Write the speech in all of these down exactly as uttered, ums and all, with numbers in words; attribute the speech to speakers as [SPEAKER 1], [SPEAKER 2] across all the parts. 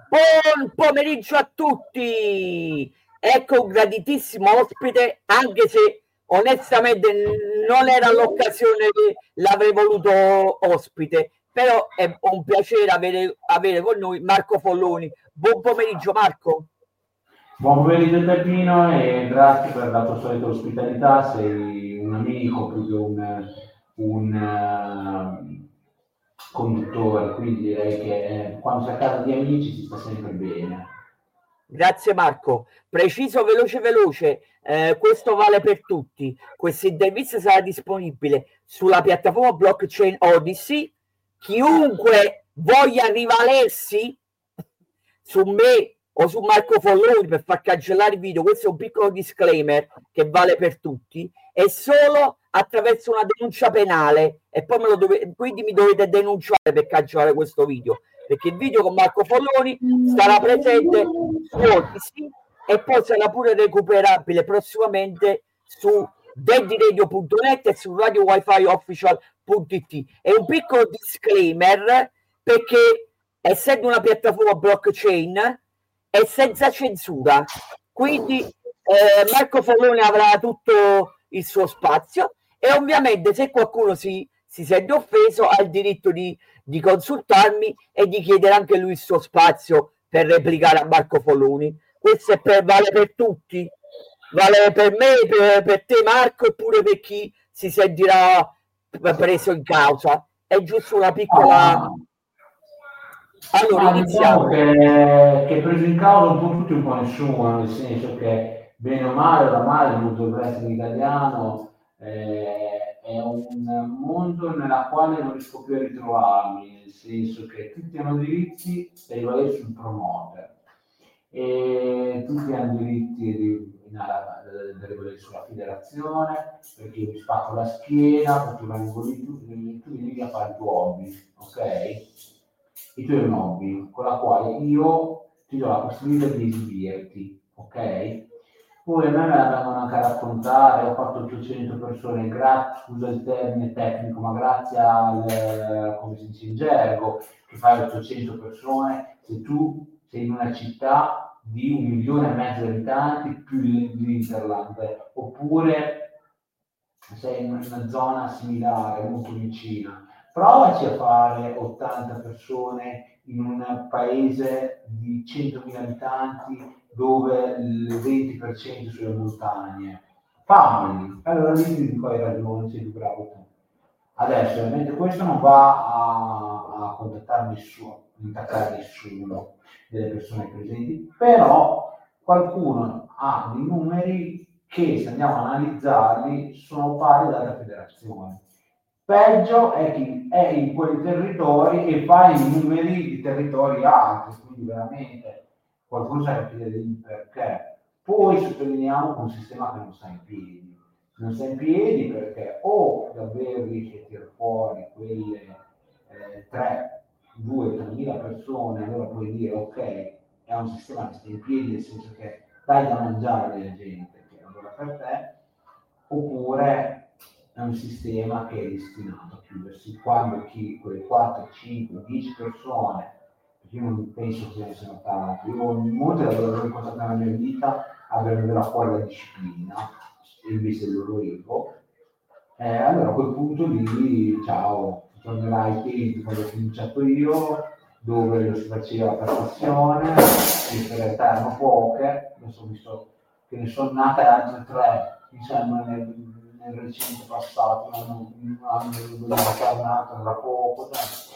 [SPEAKER 1] Buon pomeriggio a tutti! Ecco un graditissimo ospite, anche se onestamente non era l'occasione che l'avrei voluto ospite, però è un piacere avere, avere con noi Marco Folloni. Buon pomeriggio Marco!
[SPEAKER 2] Buon pomeriggio Peppino e grazie per la tua solita ospitalità, sei un amico più che un, un uh, conduttore, quindi direi che eh, quando si è a casa di amici si sta sempre bene.
[SPEAKER 1] Grazie Marco, preciso, veloce, veloce, eh, questo vale per tutti. Questa intervista sarà disponibile sulla piattaforma blockchain Odyssey. Chiunque voglia rivalersi su me o su Marco Folloni per far cancellare il video, questo è un piccolo disclaimer che vale per tutti, è solo attraverso una denuncia penale e poi me lo dove, quindi mi dovete denunciare per cancellare questo video, perché il video con Marco Folloni sarà presente su Odyssey e poi sarà pure recuperabile prossimamente su daddy radio punto net e su radio wifi official punto it. È un piccolo disclaimer perché essendo una piattaforma blockchain è senza censura, quindi eh, Marco Folloni avrà tutto il suo spazio e ovviamente se qualcuno si, si sente offeso ha il diritto di, di consultarmi e di chiedere anche lui il suo spazio per replicare a Marco Folloni. Questo è per, vale per tutti, vale per me, per, per te Marco e pure per chi si sentirà preso in causa. È giusto una piccola...
[SPEAKER 2] Ah,
[SPEAKER 1] Allora,
[SPEAKER 2] ma diciamo
[SPEAKER 1] iniziamo.
[SPEAKER 2] che, che preso in causa un po' tutti un po' nessuno, nel senso che bene o male, oramai il mondo del wrestling italiano eh, è un mondo nella quale non riesco più a ritrovarmi, nel senso che tutti hanno diritti per rivalere sul promoter e tutti hanno diritti di rivalere sulla federazione, perché io mi spacco la schiena, perché vengo lì, tu, tu vieni a fare il tuo hobby, ok? I tuoi un hobby con la quale io ti do la possibilità di esibirti, ok? Poi a me me la vengono anche a raccontare, ho fatto ottocento persone, grazie, scusa il termine tecnico, ma grazie al, come si dice in gergo, che fai ottocento persone, se tu sei in una città di un milione e mezzo di abitanti più l'Interland, oppure sei in una zona similare, molto vicina. Provaci a fare ottanta persone in un paese di centomila abitanti dove il venti per cento sono le montagne. Famoli, allora lì ti dico hai ragione, sei più bravo tu. Adesso, ovviamente questo non va a, a contattare nessuno, non attaccare nessuno delle persone presenti, però qualcuno ha dei numeri che se andiamo a analizzarli sono pari dalla federazione. Peggio è chi è in quei territori e fa i numeri di territori altri, quindi veramente qualcuno sa capire il perché. Poi sottolineiamo che è un sistema che non sta in piedi. Non sta in piedi perché o davvero riesce a tirare fuori quelle eh, tre, due, tre mila persone, allora puoi dire ok, è un sistema che sta in piedi, nel senso che dai da mangiare alla gente che lavora per te, oppure è un sistema che è destinato a chiudersi quando chi, quelle quattro, cinque, dieci persone, perché io non penso che ne siano tanti, io molte lavoratori che ho incontrato nella mia vita abbiano venuto fuori la disciplina, invece del loro ego, eh, allora a quel punto lì, ciao, tornerai ai tempi quando ho cominciato io, dove lo si faceva per passione, in realtà erano poche, adesso ho visto che ne sono nate altre tre, diciamo, nel, nel recente passato, un anno dove è nato da poco.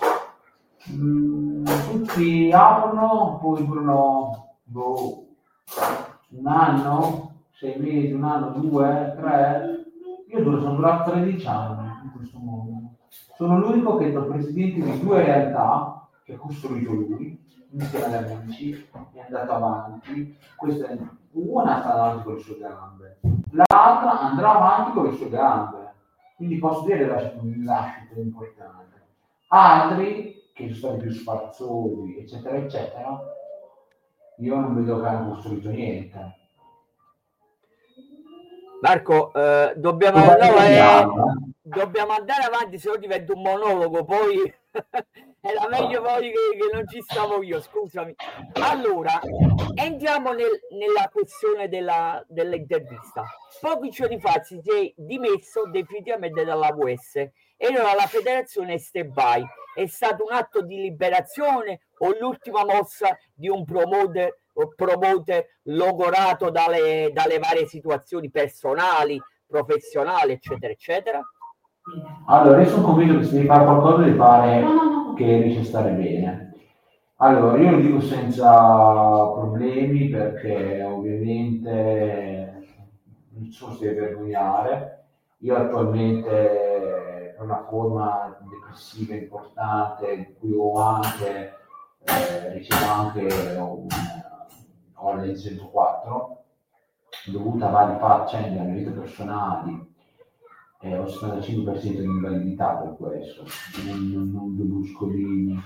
[SPEAKER 2] Mm, tutti aprono, poi durano boh, un anno, sei mesi, un anno, due, tre. Io duro, sono durato tredici anni in questo mondo. Sono l'unico che da presidente di due realtà che ha costruito lui, insieme agli amici, è andato avanti. Questa è, una sta avanti con le sue gambe, l'altra andrà avanti con le sue gambe. Quindi posso dire che lasciato un lascito importante. Altri che sono stati più sfarzosi, eccetera, eccetera, io non vedo che hanno costruito niente.
[SPEAKER 1] Marco, eh, dobbiamo, no, eh, dobbiamo andare avanti, se no diventa un monologo, poi Era meglio poi che, che non ci stavo io, scusami. Allora, entriamo nel, nella questione della, dell'intervista. Pochi giorni fa si è dimesso definitivamente dalla V S e ora la federazione è stand-by. È stato un atto di liberazione o l'ultima mossa di un promoter, o promoter logorato dalle, dalle varie situazioni personali, professionali, eccetera, eccetera?
[SPEAKER 2] Allora, io sono convinto che se devi fare qualcosa devi fare che riesci a stare bene. Allora, io lo dico senza problemi perché ovviamente nessuno si deve vergognare. Io attualmente ho una forma depressiva importante, in cui ho anche, eh, ricevo anche un, ho l'E centoquattro, dovuta a varie faccende della mia vita personali. Eh, ho settantacinque per cento di invalidità per questo, non, non, non due muscolini,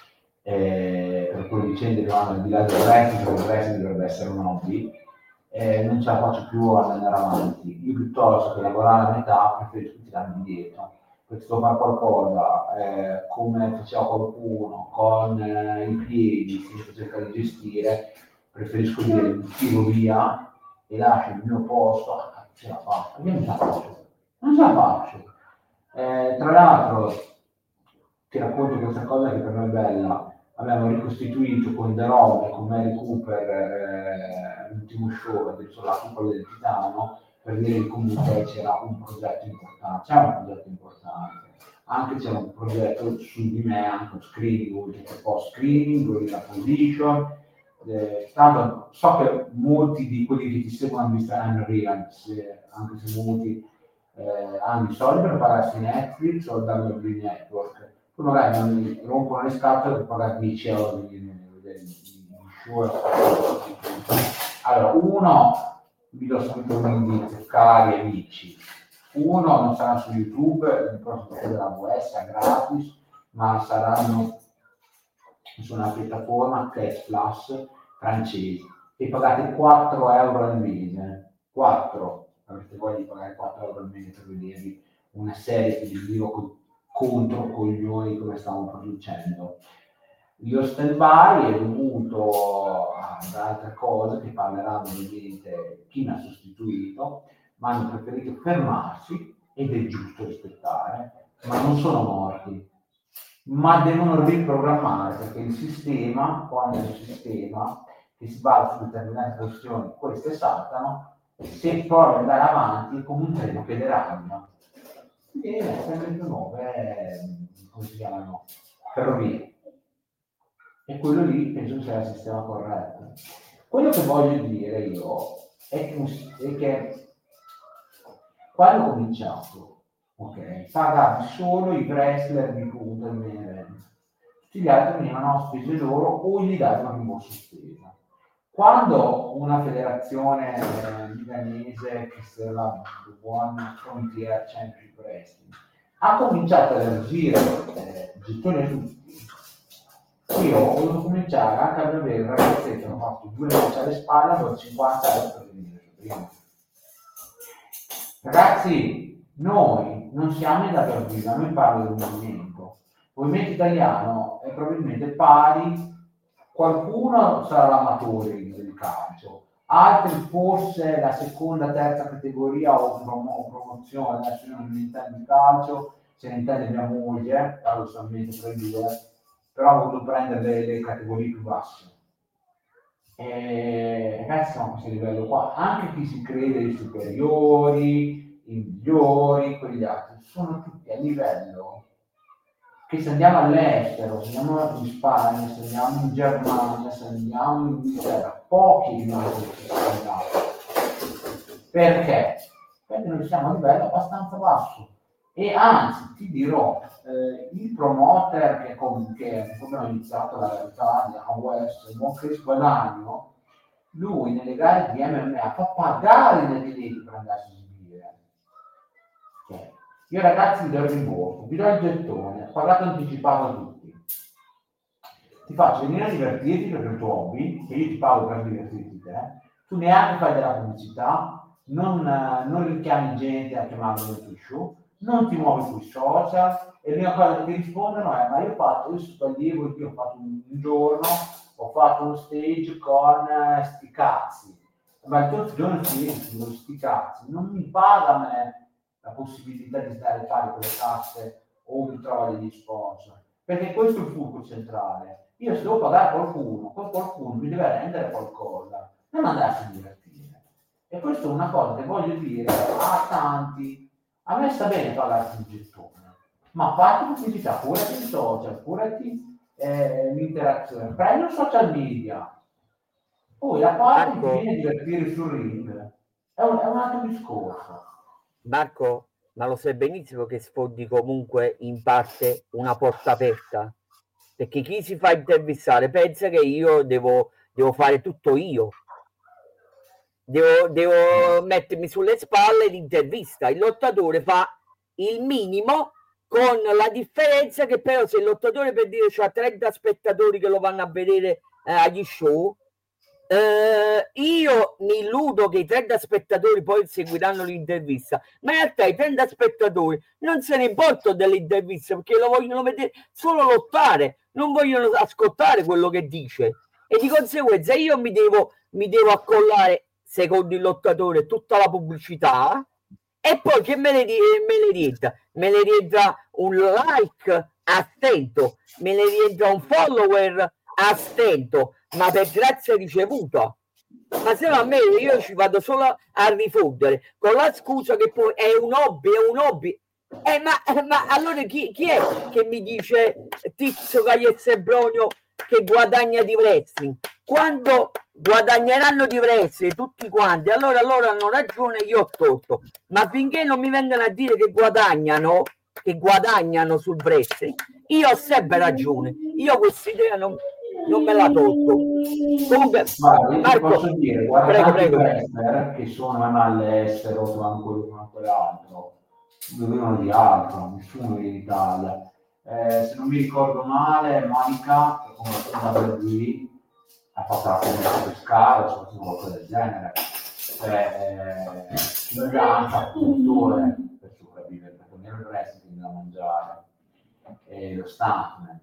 [SPEAKER 2] eh, per quelle vicende che vanno al di là del wrestling, perché il wrestling dovrebbe essere un hobby, eh, non ce la faccio più ad andare avanti. Io piuttosto che lavorare a metà preferisco tirarmi indietro, perché se devo fare qualcosa eh, come faceva qualcuno, con eh, i piedi, senza cercare di gestire, preferisco dire mi tiro via e lascio il mio posto, ah, ce la faccio, io non ce la faccio. Non ce la faccio. Eh, tra l'altro, ti racconto questa cosa che per me è bella. Abbiamo ricostituito con The Rock e con Mary Cooper eh, l'ultimo show adesso la Cupola del Titano, per dire che comunque c'era un progetto importante, c'è un progetto importante. Anche c'è un progetto su di me, anche un screening, oltre che post screening, oltre che position. Eh, tanto so che molti di quelli che ti seguono hanno visto Unreal, anche se molti Eh, hanno i soldi per pagarsi Netflix o il W W E Network, poi magari non mi rompono le scatole per pagare dieci euro di, di, di, di show. Allora, uno, vi do subito un indizio, cari amici, uno non sarà su YouTube, il prossimo della V S è gratis, ma saranno su una piattaforma che è Plus francese e pagate quattro euro al mese, quattro. Avrete voglia di pagare quattro euro al mese per vedervi una serie che vi dico contro coglioni come stiamo producendo. Lo stand-by è dovuto ad altre cose che parleranno ovviamente chi mi ha sostituito, ma hanno preferito fermarsi ed è giusto rispettare, ma non sono morti, ma devono riprogrammare perché il sistema, quando è un sistema che si basa su determinate questioni, queste saltano. Se provi ad andare avanti come un treno che deragliano e sempre più nuove, come si chiamano, ferrovie, e quello lì penso sia il sistema corretto. Quello che voglio dire io è che, è che quando ho cominciato, ok, pagavi solo i wrestler di punta del main event, tutti gli altri venivano a spese loro o gli davano un rimborso spesa. Quando una federazione eh, milanese, che si chiama One Frontier Championship Wrestling, ha cominciato ad elargire eh, gettoni a tutti, io ho voluto cominciare anche a vedere il ragazzetto, hanno fatto due lanci alle spalle con cinquanta euro per venire prima. Ragazzi, noi non siamo in data guida, noi parliamo del movimento. Il movimento italiano è probabilmente pari. Qualcuno sarà l'amatore del calcio, altri forse la seconda, terza categoria o, prom- o promozione. Adesso io non mi intendo di calcio, se ne intende mia moglie, parlo solamente per due, però ho voluto prendere le, le categorie più basse. E ragazzi, siamo a questo livello qua. Anche chi si crede i superiori, i migliori, quegli altri, sono tutti a livello che se andiamo all'estero, se andiamo in Spagna, se andiamo in Germania, se andiamo in Inghilterra, pochi di noi sono andati. Perché? Perché noi siamo a livello abbastanza basso. E anzi, ti dirò, eh, il promoter che, con, che come ho iniziato la Italia, a West, il buon Chris Guadagno, lui nelle gare di M M A fa pagare gli atleti per andarsi a esibire. Okay. Io ragazzi vi do il rimborso, vi do il gettone, pagato anticipato a tutti. Ti faccio venire a divertirti perché è il tuo hobby, che io ti pago per divertirti te, tu neanche fai della pubblicità, non, non richiami gente a chiamarlo nel tuo show, non ti muovi sui social, e l'unica cosa che ti rispondono è: ma io ho fatto, io sto allievo, io ho fatto un, un giorno, ho fatto uno stage con eh, sti cazzi, ma il tuo giorno stage con sti cazzi non mi paga a me la possibilità di stare a fare quelle tasse o mi trovo degli sponsor, perché questo è il fulcro centrale. Io se devo pagare qualcuno, quel qualcuno mi deve rendere qualcosa, non andarsi a divertire. E questa è una cosa che voglio dire a tanti: a me sta bene pagarsi un gettone, ma fatti pubblicità, curati i social, curati eh, l'interazione, prendi un social media, poi la parte ti viene a divertire sul ring, è un, è un altro discorso.
[SPEAKER 1] Marco, ma lo sai benissimo che sfondi comunque in parte una porta aperta, perché chi si fa intervistare pensa che io devo, devo fare tutto io, devo, devo mettermi sulle spalle l'intervista. Il lottatore fa il minimo, con la differenza che però se il lottatore, per dire, c'ha trenta spettatori che lo vanno a vedere eh, agli show, Uh, io mi illudo che i trenta spettatori poi seguiranno l'intervista, ma in realtà i trenta spettatori non se ne importano dell'intervista, perché lo vogliono vedere solo lottare, non vogliono ascoltare quello che dice, e di conseguenza io mi devo, mi devo accollare, secondo il lottatore, tutta la pubblicità, e poi che me ne, me ne rientra? Me ne rientra un like a stento, me ne rientra un follower a stento, ma per grazia ricevuta. Ma se no a me, io ci vado solo a rifondere, con la scusa che poi è un hobby, è un hobby. Eh, ma, ma allora chi, chi è che mi dice Tizio Cagliessebronio che guadagna di wrestling? Quando guadagneranno di wrestling tutti quanti, allora loro hanno ragione, io ho torto. Ma finché non mi vengono a dire che guadagnano, che guadagnano sul wrestling, io ho sempre ragione. Io questa idea non, non me la tolgo. Comunque,
[SPEAKER 2] Guarda, io
[SPEAKER 1] Marco,
[SPEAKER 2] ti posso dire, guarda,
[SPEAKER 1] prego,
[SPEAKER 2] tanti
[SPEAKER 1] prego.
[SPEAKER 2] wrestler che sono all'estero o quello o quell'altro, dovevano di altro, nessuno in Italia. Eh, se non mi ricordo male, Monica, come la W ha fatto la comunità pescare, o qualcosa del genere. Cioè, eh, danza, culture per sopravvivere, perché non è il wrestling da mangiare, e lo stuntman.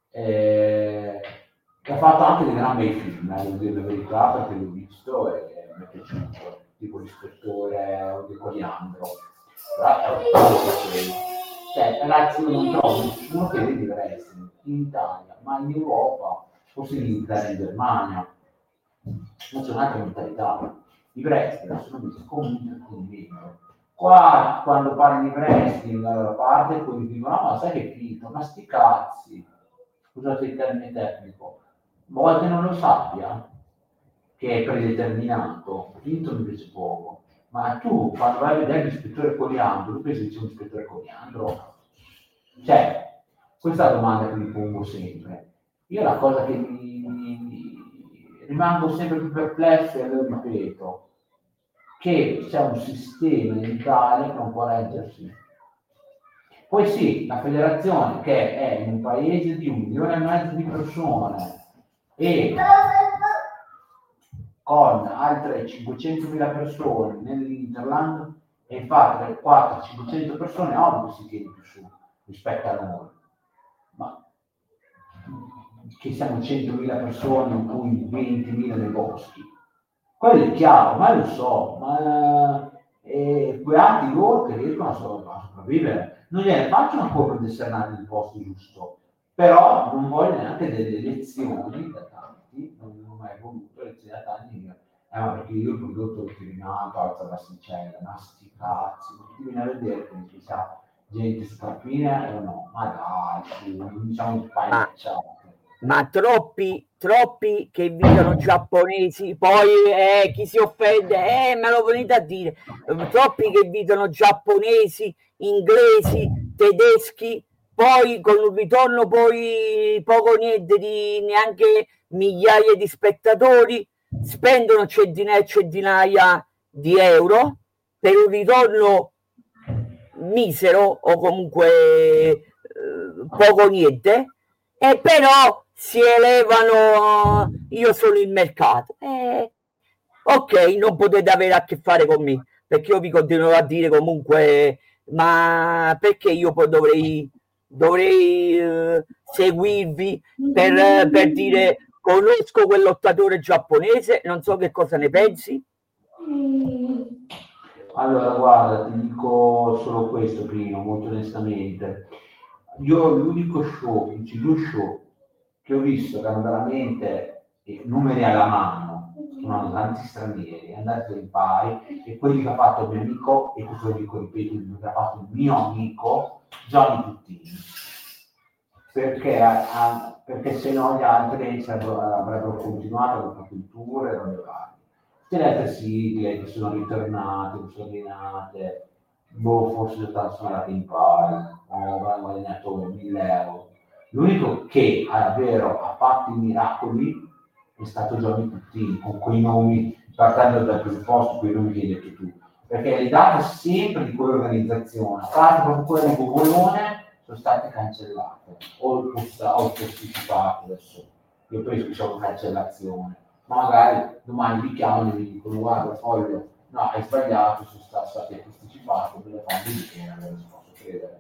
[SPEAKER 2] Eh, che ha fatto anche dei gran bei film, eh, devo dire la verità, perché l'ho visto e mi è piaciuto, tipo l'ispettore di Coliandro. Cioè, ragazzi, io non trovo nessuno che vede il wrestling in Italia, ma in Europa, forse in Italia, in Germania, non c'è un'altra mentalità. I wrestler sono visti come un intrattenimento. Qua, quando parli di wrestling, allora parte e poi dicono: no, ma sai che finito, ma sti cazzi, scusate il termine tecnico, vuoi che non lo sappia, che è predeterminato, finto mi piace poco. Ma tu, quando vai a vedere l'ispettore Coliandro, tu pensi che c'è un ispettore Coliandro? Cioè, questa è la domanda che mi pongo sempre. Io la cosa che mi, mi rimango sempre più perplesso, e lo ripeto, che c'è un sistema in Italia che non può reggersi. Poi sì, la federazione, che è in un paese di un milione e mezzo di persone e con altre cinquecentomila persone nell'Interland, e infatti quattrocento cinquecento persone, ovvio si tiene più su rispetto a noi, ma che siamo centomila persone, in cui ventimila nei boschi, quello è chiaro, ma lo so, ma eh, beati loro che riescono a sopravvivere, non gliene faccio ancora di essere nati nel posto giusto, però non voglio neanche delle lezioni da tanti, non ho mai voluto lezioni da tanti, eh, ma perché io il prodotto veterinario alza l'asticella, ma sti cazzi, ti viene a vedere che ci sia gente strappina o no, ma dai, non diciamo pagliacciate.
[SPEAKER 1] Ma troppi, troppi che vivono giapponesi, poi eh, chi si offende, eh, me lo venite a dire, troppi che vivono giapponesi, inglesi, tedeschi, poi con un ritorno poi poco niente di neanche migliaia di spettatori, spendono centinaia e centinaia di euro per un ritorno misero o comunque eh, poco niente, e però si elevano, io sono il mercato. Eh, ok, non potete avere a che fare con me, perché io vi continuerò a dire comunque ma perché io poi dovrei, dovrei eh, seguirvi per, per dire conosco quel lottatore giapponese, non so che cosa ne pensi?
[SPEAKER 2] Allora, guarda, ti dico solo questo, Pino, molto onestamente. Io l'unico show, quindi due show che ho visto che hanno veramente eh, numeri alla mano, sono tanti stranieri, andate in pari, e quelli che ha fatto il mio amico, e questo lo dico, ripeto, quelli che ha fatto il mio amico, Gianni Puttini. Perché, ah, perché se no gli altri avrebbero continuato con la cultura e robe varie. Tutte le altre sigle che sono ritornate, che sono rinate, boh, forse sono andate in pari, o avranno guadagnato mille euro. L'unico che davvero ha fatto i miracoli è stato Gianni Puttini, con quei nomi, partendo dal presupposto, quei nomi che hai detto tu. Perché le date sempre di quell'organizzazione, a parte proprio quelle di Bogolone, sono state cancellate o posticipate. Adesso io penso che sia una cancellazione, ma magari domani li chiamano e mi dicono guarda Foglio, no, hai sbagliato, sono state posticipate, me le fanno vedere, non si posso credere.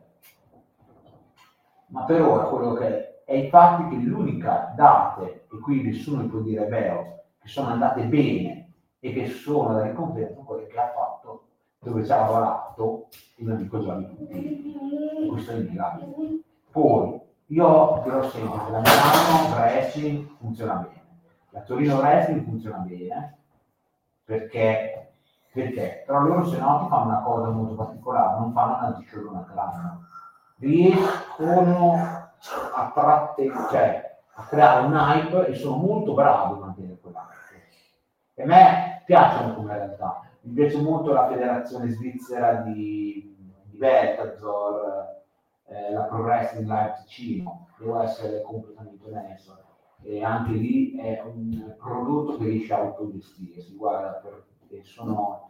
[SPEAKER 2] Ma per ora quello che è infatti che l'unica date, e qui nessuno può dire vero, che sono andate bene e che sono da riconferma quelle che ha fatto, dove ci ha lavorato il mio amico Gianni Puttini. E questo è innegabile. Poi io dirò sempre che la Milano Wrestling funziona bene, la Torino Wrestling funziona bene, perché, perché però loro se no ti fanno una cosa molto particolare, non fanno un antishow durante l'anno, riescono a trattenere, cioè a creare un hype e sono molto bravi a mantenere quell'hype. E a me piacciono come realtà, mi piace molto la federazione svizzera di, di Bellator, eh, la Pro Wrestling Live Ticino, devo essere completamente onesto, e anche lì è un prodotto che riesce a autogestirsi, guarda, perché sono,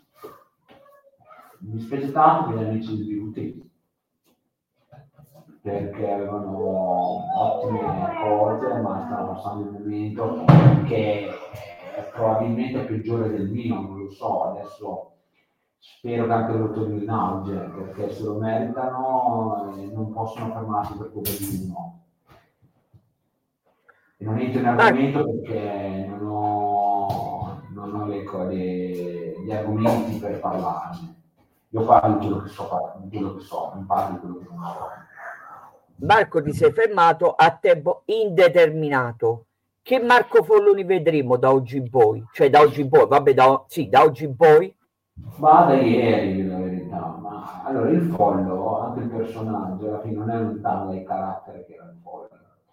[SPEAKER 2] mi dispiace tanto per gli amici di Utenti, perché avevano ottime cose, ma stanno passando un momento che è probabilmente peggiore del mio, non lo so, adesso spero che anche loro tornino in auge, perché se lo meritano e non possono fermarsi per colpa di uno. E non entro in argomento perché non ho, non ho le, le, gli argomenti per parlarne. Io parlo di quello che so, di quello che so, non parlo di quello che non so.
[SPEAKER 1] Marco, ti sei fermato a tempo indeterminato. Che Marco Folloni vedremo da oggi in poi? Cioè da oggi in poi, vabbè, da, sì, da oggi in poi?
[SPEAKER 2] Ma da ieri, la verità. Ma allora il Follo, anche il personaggio, alla fine non è lontano dai caratteri che era il Follo.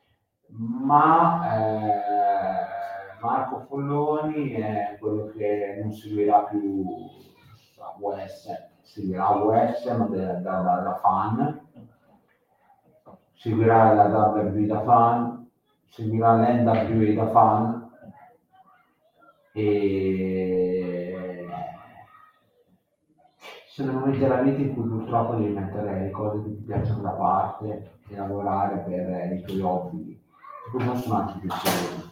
[SPEAKER 2] Ma eh, Marco Folloni è quello che non seguirà più a U S, seguirà U S ma da, da, da, da fan, seguirà la W W E da fan, seguirà l'N W E da fan e sono momenti della vita in cui purtroppo devi mettere le cose che ti piacciono da parte e lavorare per i tuoi hobby, che non sono anche piacevoli.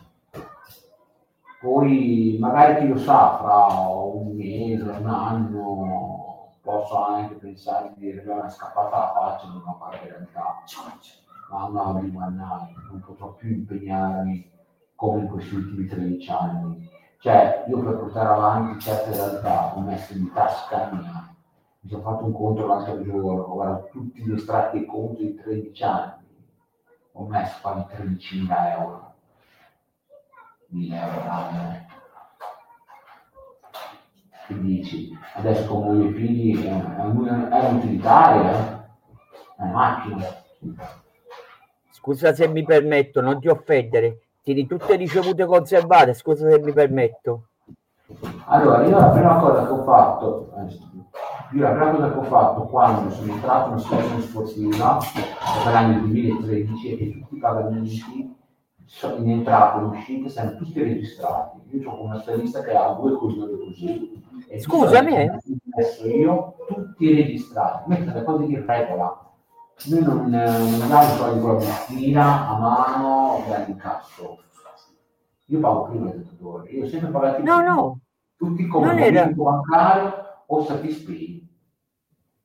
[SPEAKER 2] Poi magari chi lo sa, fra un mese, un anno, posso anche pensare di dire una scappata alla faccia di una parte realtà, ma no, di one night, non potrò più impegnarmi come in questi ultimi tredici anni. Cioè, io per portare avanti certe realtà ho messo in tasca mia. Mi sono fatto un conto l'altro giorno, guarda, tutti gli estratti di conto di tredici anni, ho messo quasi tredicimila euro. mille euro l'anno. Che dici? Adesso come i miei figli è, è, un, è un utilitario, eh? È una macchina.
[SPEAKER 1] Scusa se mi permetto, non ti offendere. Tieni tutte ricevute conservate, scusa se mi permetto.
[SPEAKER 2] Allora, io la prima cosa che ho fatto, io la prima cosa che ho fatto quando sono entrato in situazione sportiva, per l'anno duemilatredici, è che tutti i pagamenti in entrata e in uscita siamo tutti registrati. Io ho una stylista che ha due coglioni così. E
[SPEAKER 1] scusami,
[SPEAKER 2] adesso io tutti registrati, metto le cose di regola. Noi non, non abbiamo soldi con la bustina a mano per l'incasso. Io pago prima il tuttore, io ho sempre pagato
[SPEAKER 1] no, no,
[SPEAKER 2] tutti come
[SPEAKER 1] non era...
[SPEAKER 2] bancario o Satispay.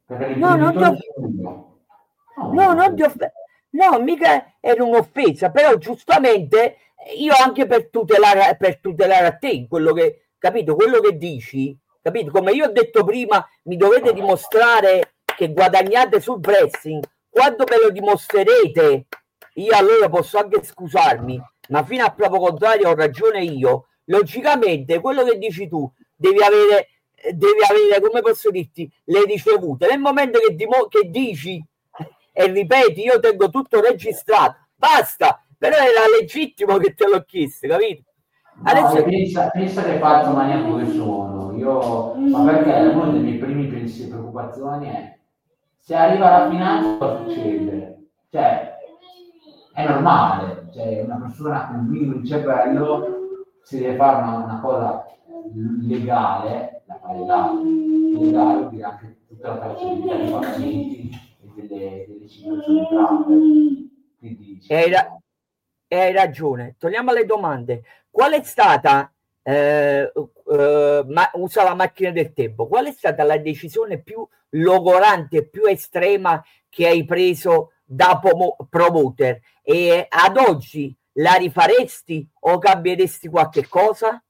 [SPEAKER 2] Perché
[SPEAKER 1] No, non ti ho...
[SPEAKER 2] no,
[SPEAKER 1] no, non ti off- no, mica era un'offesa, però giustamente io anche per tutelare, per tutelare a te quello che, capito, quello che dici, capito? Come io ho detto prima, mi dovete dimostrare che guadagnate sul wrestling. Quando me lo dimostrerete, io allora posso anche scusarmi, ma fino a prova contrario ho ragione io. Logicamente, quello che dici tu, devi avere, devi avere, come posso dirti, le ricevute. Nel momento che, dimo- che dici e ripeti, io tengo tutto registrato, basta, però era legittimo che te l'ho chiesto, capito?
[SPEAKER 2] No,
[SPEAKER 1] Adesso
[SPEAKER 2] pensa, pensa che faccio mania dove sono. Io, ma perché uno dei miei primi pensieri e preoccupazioni è se arriva la finanza cosa succede? Cioè, è normale, cioè una persona con un minimo di cervello si deve fare una, una cosa legale, la fa legale, legale vuol dire anche tutta la tracciabilità dei pagamenti e delle, delle cifre sono entrate. Quindi ci
[SPEAKER 1] hai, ra-
[SPEAKER 2] sono.
[SPEAKER 1] hai ragione. Torniamo alle domande. Qual è stata, eh, eh, ma, usa la macchina del tempo, qual è stata la decisione più logorante, più estrema che hai preso da pomo- promoter? E ad oggi la rifaresti o cambieresti qualche cosa?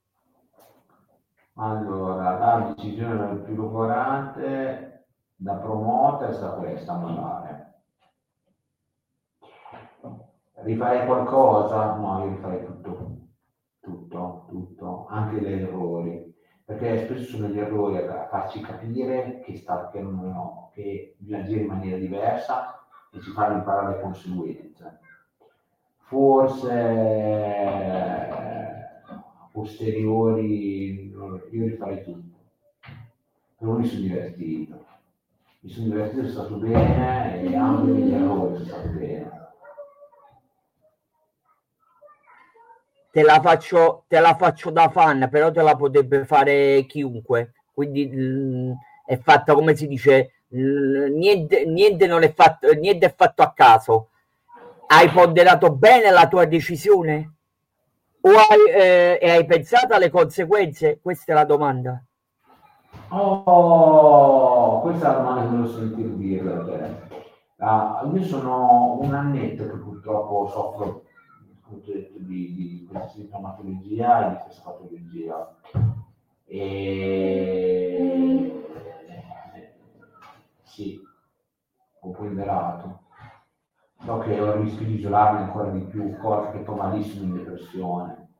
[SPEAKER 2] Allora, la decisione più logorante da promoter è stata questa, magari. Rifare qualcosa? No, io rifarei tutto, tutto, tutto, anche gli errori, perché spesso sono gli errori a farci capire che, sta, che, non, no, che bisogna agire in maniera diversa e ci fanno imparare le conseguenze. Forse a posteriori io rifarei tutto, però mi sono divertito, mi sono divertito, sono stato bene e anche gli errori sono stato bene.
[SPEAKER 1] Te la faccio, te la faccio da fan, però te la potrebbe fare chiunque. Quindi mh, è fatta, come si dice, mh, niente, niente, non è fatto, niente è fatto a caso. Hai ponderato bene la tua decisione? O hai, eh, e hai pensato alle conseguenze? Questa è la domanda.
[SPEAKER 2] Oh, questa è la domanda che volevo sentire dire da te. Ah, io sono un annetto che purtroppo soffro, come ti ho detto, di, di questa sintomatologia e di questa patologia. E sì, ho ponderato. So che ho il rischio di isolarmi ancora di più, cosa che sto malissimo in depressione,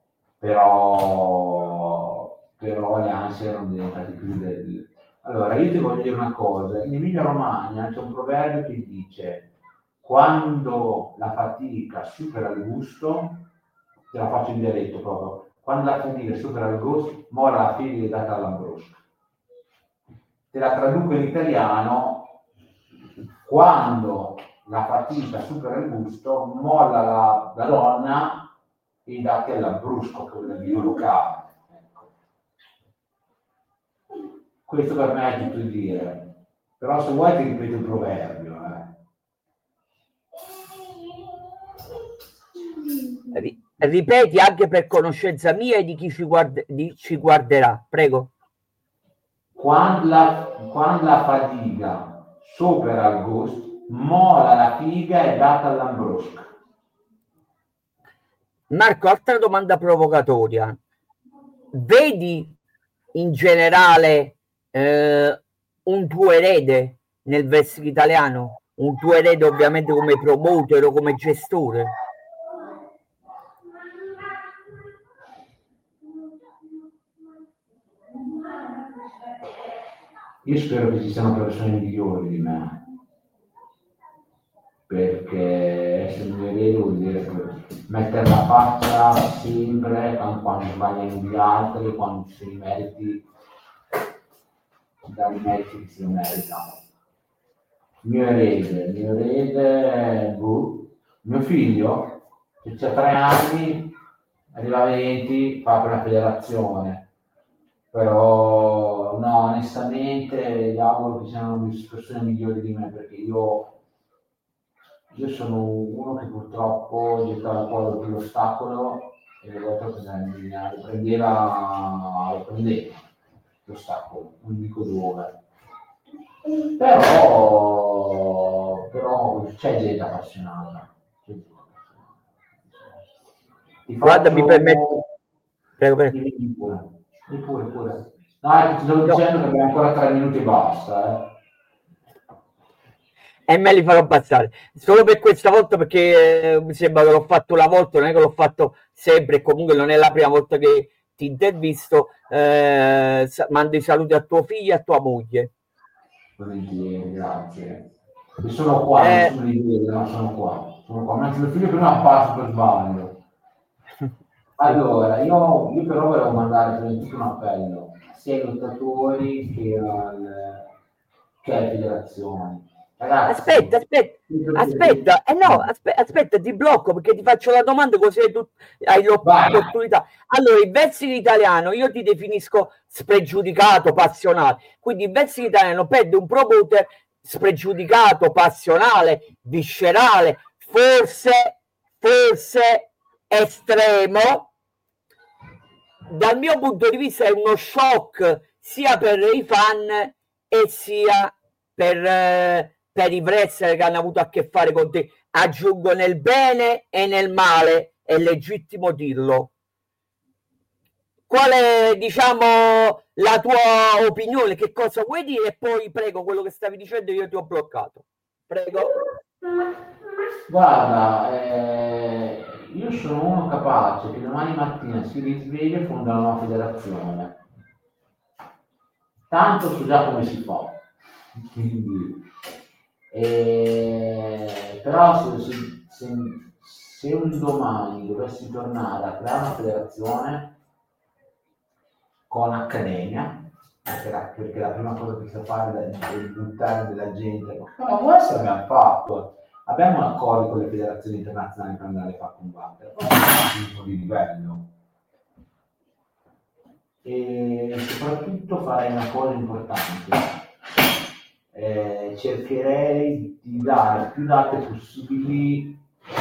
[SPEAKER 2] però, però le ansie erano diventate più del... Allora, io ti voglio dire una cosa, in Emilia Romagna c'è un proverbio che dice quando la fatica supera il gusto, te la faccio in dialetto proprio, quando la fatica supera il gusto, mora la figlia data all'ambrosco. Te la traduco in italiano, quando la fatica supera il gusto, molla la, la donna e i dati all'ambrusco, che vuol dire locale. Ecco. Questo per me è tutto il dire, però se vuoi ti ripeto il proverbio.
[SPEAKER 1] Eh. Ripeti anche per conoscenza mia e di chi ci, guarda, di, ci guarderà, prego.
[SPEAKER 2] Quando la, quando la fatica supera il gusto, mola la figa e data all'ambrusco.
[SPEAKER 1] Marco, altra domanda provocatoria. Vedi in generale eh, un tuo erede nel wrestling italiano? Un tuo erede ovviamente come promoter o come gestore?
[SPEAKER 2] Io spero che ci siano persone migliori di me, perché essere un erede vuol dire mettere la faccia sempre quando sbagliano gli altri, quando ci sono i meriti, dare i meriti che si meritano. Mio erede, mio erede, boh, mio figlio, che c'ha tre anni, arriva a venti, fa per la federazione, però no, onestamente gli auguro che siano persone migliori di me, perché io Io sono uno che purtroppo gettava il cuore per l'ostacolo e le volte lo prendeva, lo prendeva l'ostacolo, non dico dove. Però, però c'è gente appassionata. C'è gente appassionata. Ti
[SPEAKER 1] Guarda, mi
[SPEAKER 2] faccio...
[SPEAKER 1] permetto. Prego, prego.
[SPEAKER 2] Dimmi pure. Dimmi pure, pure. Dai, ti stavo
[SPEAKER 1] No.
[SPEAKER 2] dicendo che abbiamo ancora tre minuti e basta. Eh.
[SPEAKER 1] E me li farò passare solo per questa volta, perché eh, mi sembra che l'ho fatto una volta, non è che l'ho fatto sempre, comunque non è la prima volta che ti intervisto. Eh, mando i saluti a tuo figlio e a tua moglie.
[SPEAKER 2] Volentieri, grazie. Io sono qua, eh, non sono di dire, no, sono qua. Sono qua. Mentre mio figlio prima passa per sbaglio. Allora, io, io però volevo mandare prima di tutto un appello sia ai lottatori che, al, che alle federazioni. Ragazzi,
[SPEAKER 1] aspetta, aspetta, aspetta, eh no, aspetta, aspetta, ti blocco perché ti faccio la domanda così hai, tu, hai l'opportunità. Allora, il wrestling italiano io ti definisco spregiudicato, passionale, quindi il wrestling italiano perde un promoter spregiudicato, passionale, viscerale, forse, forse estremo. Dal mio punto di vista è uno shock sia per i fan e sia per... Eh, per i wrestler che hanno avuto a che fare con te. Aggiungo nel bene e nel male, è legittimo dirlo. Qual è, diciamo, la tua opinione? Che cosa vuoi dire? E poi prego, quello che stavi dicendo io ti ho bloccato. Prego.
[SPEAKER 2] Guarda, eh, io sono uno capace che domani mattina si risveglia e fonda una nuova federazione. Tanto so già come si fa. Quindi... Eh, però se, se, se un domani dovessi tornare a creare una federazione con accademia, perché la, perché la prima cosa che sa fare è buttare della gente, ma questo abbiamo fatto, abbiamo accordi con le federazioni internazionali per andare a far combattere, poi un po' di livello. E soprattutto farei una cosa importante. Eh, cercherei di dare più date possibili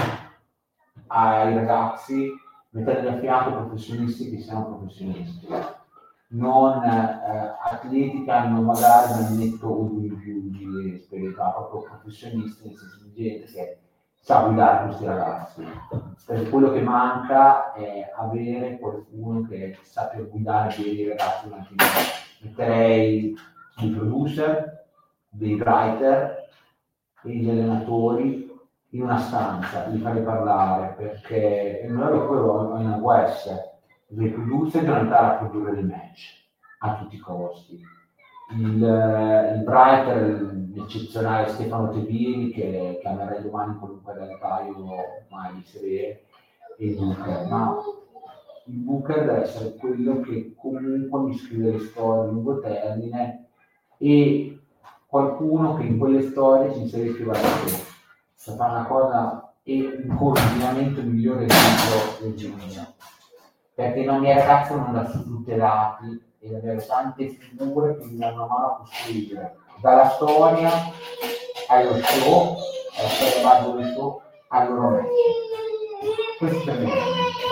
[SPEAKER 2] ai ragazzi, mettendo a fianco professionisti che siano professionisti, non eh, atleti che hanno magari un netto o due in più di esperienza, ma proprio professionisti, nel senso di gente che sa guidare questi ragazzi. Perché quello che manca è avere qualcuno che sappia guidare bene i ragazzi. Metterei dei producer, dei writer e degli allenatori in una stanza, li farei parlare, perché il modello quello è una West, dei producer devono andare a produrre dei match a tutti i costi. Il, il writer, l'eccezionale Stefano Tebini, che chiamerei domani qualunque realtà io mai di serie, e il Booker, ma il Booker deve essere quello che comunque mi scrive le storie a lungo termine e qualcuno che in quelle storie ci inserisce veramente, sa fare una cosa e un coordinamento migliore del genere, perché non mi ragazzi non da tutelati e avere tante figure che mi danno mano a costruire dalla storia allo show, alla storia base dello show, al loro match. Questo è il mio.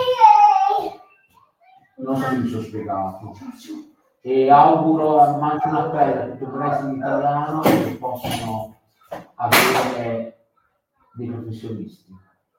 [SPEAKER 2] Non so se mi sono spiegato. E auguro anche un appello a tutto il wrestling italiano che possano avere dei professionisti.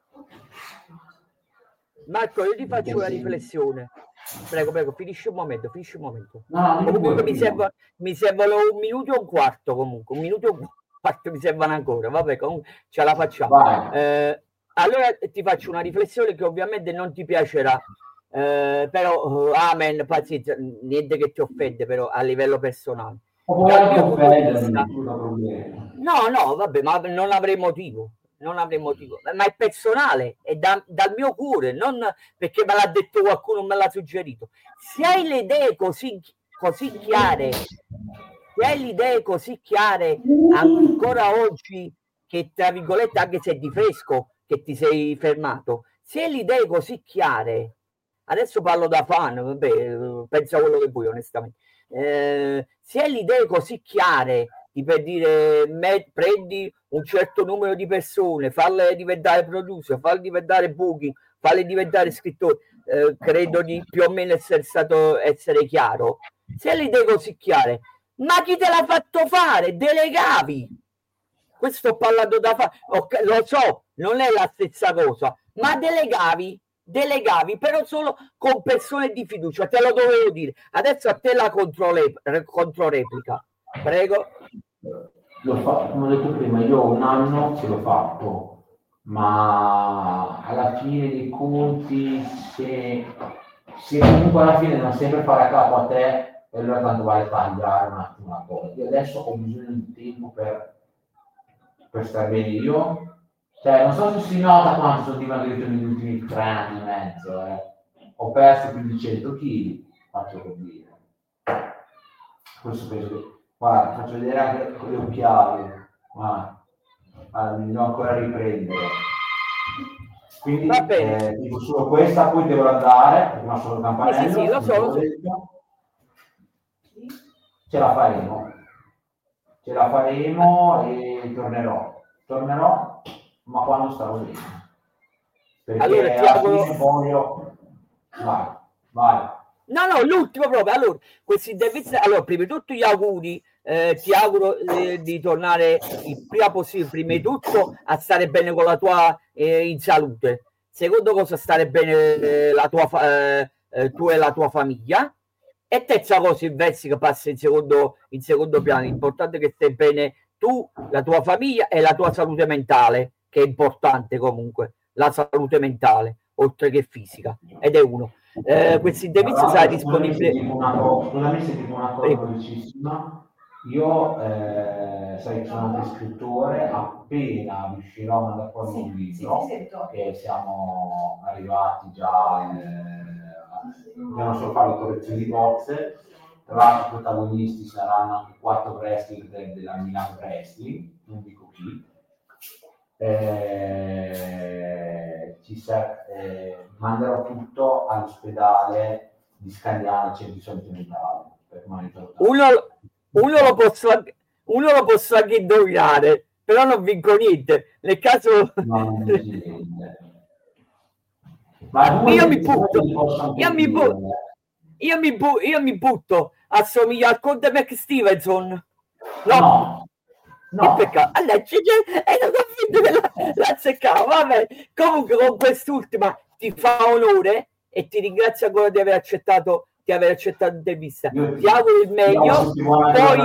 [SPEAKER 1] Marco, io ti faccio una riflessione. Prego, prego, finisci un momento, finisci un momento.
[SPEAKER 2] No,
[SPEAKER 1] comunque mi, serva, mi servono un minuto e un quarto, comunque, un minuto e un quarto mi servono ancora, vabbè, comunque ce la facciamo. Eh, allora ti faccio una riflessione che ovviamente non ti piacerà. Eh, però uh, amen, pazienza, niente che ti offende però a livello personale.
[SPEAKER 2] Vista,
[SPEAKER 1] no, no, vabbè, ma non avrei motivo, non avrei motivo, ma è personale, è da, dal mio cuore, non perché me l'ha detto qualcuno, me l'ha suggerito. Se hai le idee così, così chiare, se hai le idee così chiare ancora oggi, che tra virgolette, anche se è di fresco che ti sei fermato, se hai le idee così chiare, adesso parlo da fan, vabbè, penso a quello che vuoi onestamente, eh, se hai le idee così chiare di per dire me, prendi un certo numero di persone, farle diventare producer, farle diventare booking, farle diventare scrittori, eh, credo di più o meno essere stato essere chiaro. Se hai le idee così chiare, Ma chi te l'ha fatto fare? Delegavi. Questo ho parlato da fa... Okay, lo so, non è la stessa cosa, ma delegavi, delegavi, però solo con persone di fiducia, te lo dovevo dire. Adesso a te la controreplica. Prego.
[SPEAKER 2] L'ho fatto, come ho detto prima, io ho un anno che l'ho fatto, ma alla fine dei conti, se, se comunque alla fine non sempre fare a capo a te, e allora tanto vale tagliare un attimo la cosa. Io adesso ho bisogno di tempo per, per stare bene io. Cioè, non so se si nota quanto sono dimagrito negli ultimi tre anni e mezzo. Eh. Ho perso più di cento chili, faccio per dire. Questo penso che... Guarda, faccio vedere anche con le occhiali. Guarda, guarda, mi devo ancora riprendere. Quindi,
[SPEAKER 1] Va bene.
[SPEAKER 2] Eh, dico solo questa, poi devo andare, perché non sono il campanello.
[SPEAKER 1] Sì, sì, sì, lo so, lo so.
[SPEAKER 2] Ce la faremo. Ce la faremo e tornerò. Tornerò, ma quando starò bene. Perché
[SPEAKER 1] allora, ti
[SPEAKER 2] alla
[SPEAKER 1] auguro...
[SPEAKER 2] fine voglio... Vai, vai.
[SPEAKER 1] No, no, l'ultimo proprio. Allora, questi Davis, allora, prima di tutto gli auguri, eh, ti auguro eh, di tornare il prima possibile, prima di tutto a stare bene con la tua, eh, in salute. Secondo cosa, stare bene eh, la tua, eh, eh, tu e la tua famiglia. E terza cosa, invece, che passa in secondo, in secondo piano. L'importante è che stai bene tu, la tua famiglia e la tua salute mentale, che è importante comunque, la salute mentale, oltre che fisica, ed è uno. Eh, questi Davis sarà disponibile.
[SPEAKER 2] Scusami se dico una cosa velocissima. Io eh, sai che sono anche scrittore, appena riuscirò a mandare fuori sì, un libro, sì, che siamo arrivati già, eh, dobbiamo solo fare le correzioni di bozze. Tra l'altro i protagonisti saranno anche quattro wrestling della Milano Wrestling, non dico chi. Eh, ci sa, eh, manderò tutto all'ospedale di Scandiano, centro di salute mentale.
[SPEAKER 1] Uno, uno, lo posso anche, uno lo posso anche indovinare, però non vinco niente. Nel caso...
[SPEAKER 2] No, non niente. Ma
[SPEAKER 1] io mi butto, io mi butto, io mi, bu- io mi butto, assomiglia al Conte McStevenson. No.
[SPEAKER 2] No.
[SPEAKER 1] No. Che peccato, allora, e non convinto che la, la azzeccavo. Vabbè, comunque con quest'ultima ti fa onore e ti ringrazio ancora di aver accettato di aver accettato l'intervista. Ti auguro il meglio. Poi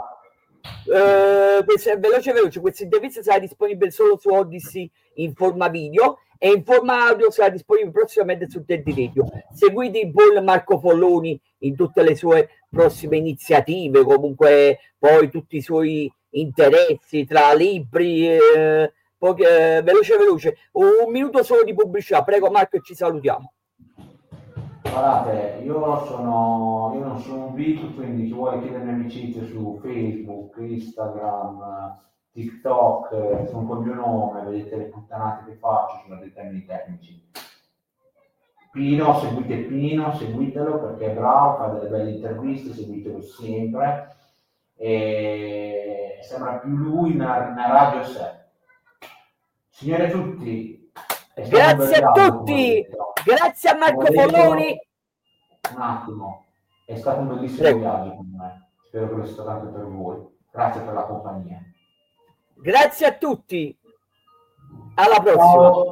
[SPEAKER 1] eh, questo è veloce veloce, questa intervista sarà disponibile solo su Odyssey in forma video e in forma audio sarà disponibile prossimamente su Teddy Radio. Seguite il buon Marco Folloni in tutte le sue prossime iniziative, comunque poi tutti i suoi interessi tra libri, eh, poi, eh, veloce veloce, un minuto solo di pubblicità, prego Marco, e ci salutiamo.
[SPEAKER 2] Guardate, io sono io non sono un geek, quindi chi vuole chiedermi amicizie su Facebook, Instagram, TikTok, sono col mio nome, vedete le puttanate che faccio sulla dei termini tecnici. Pino, seguite Pino, seguitelo perché è bravo, fa delle belle interviste, seguitelo sempre. E sembra più lui una, una radio a sé. Signori a tutti,
[SPEAKER 1] grazie a tutti, grazie a Marco Folloni.
[SPEAKER 2] Un attimo, è stato un bellissimo Prego. viaggio con me, spero che lo sia stato anche per voi. Grazie per la compagnia.
[SPEAKER 1] Grazie a tutti, alla prossima. Ciao.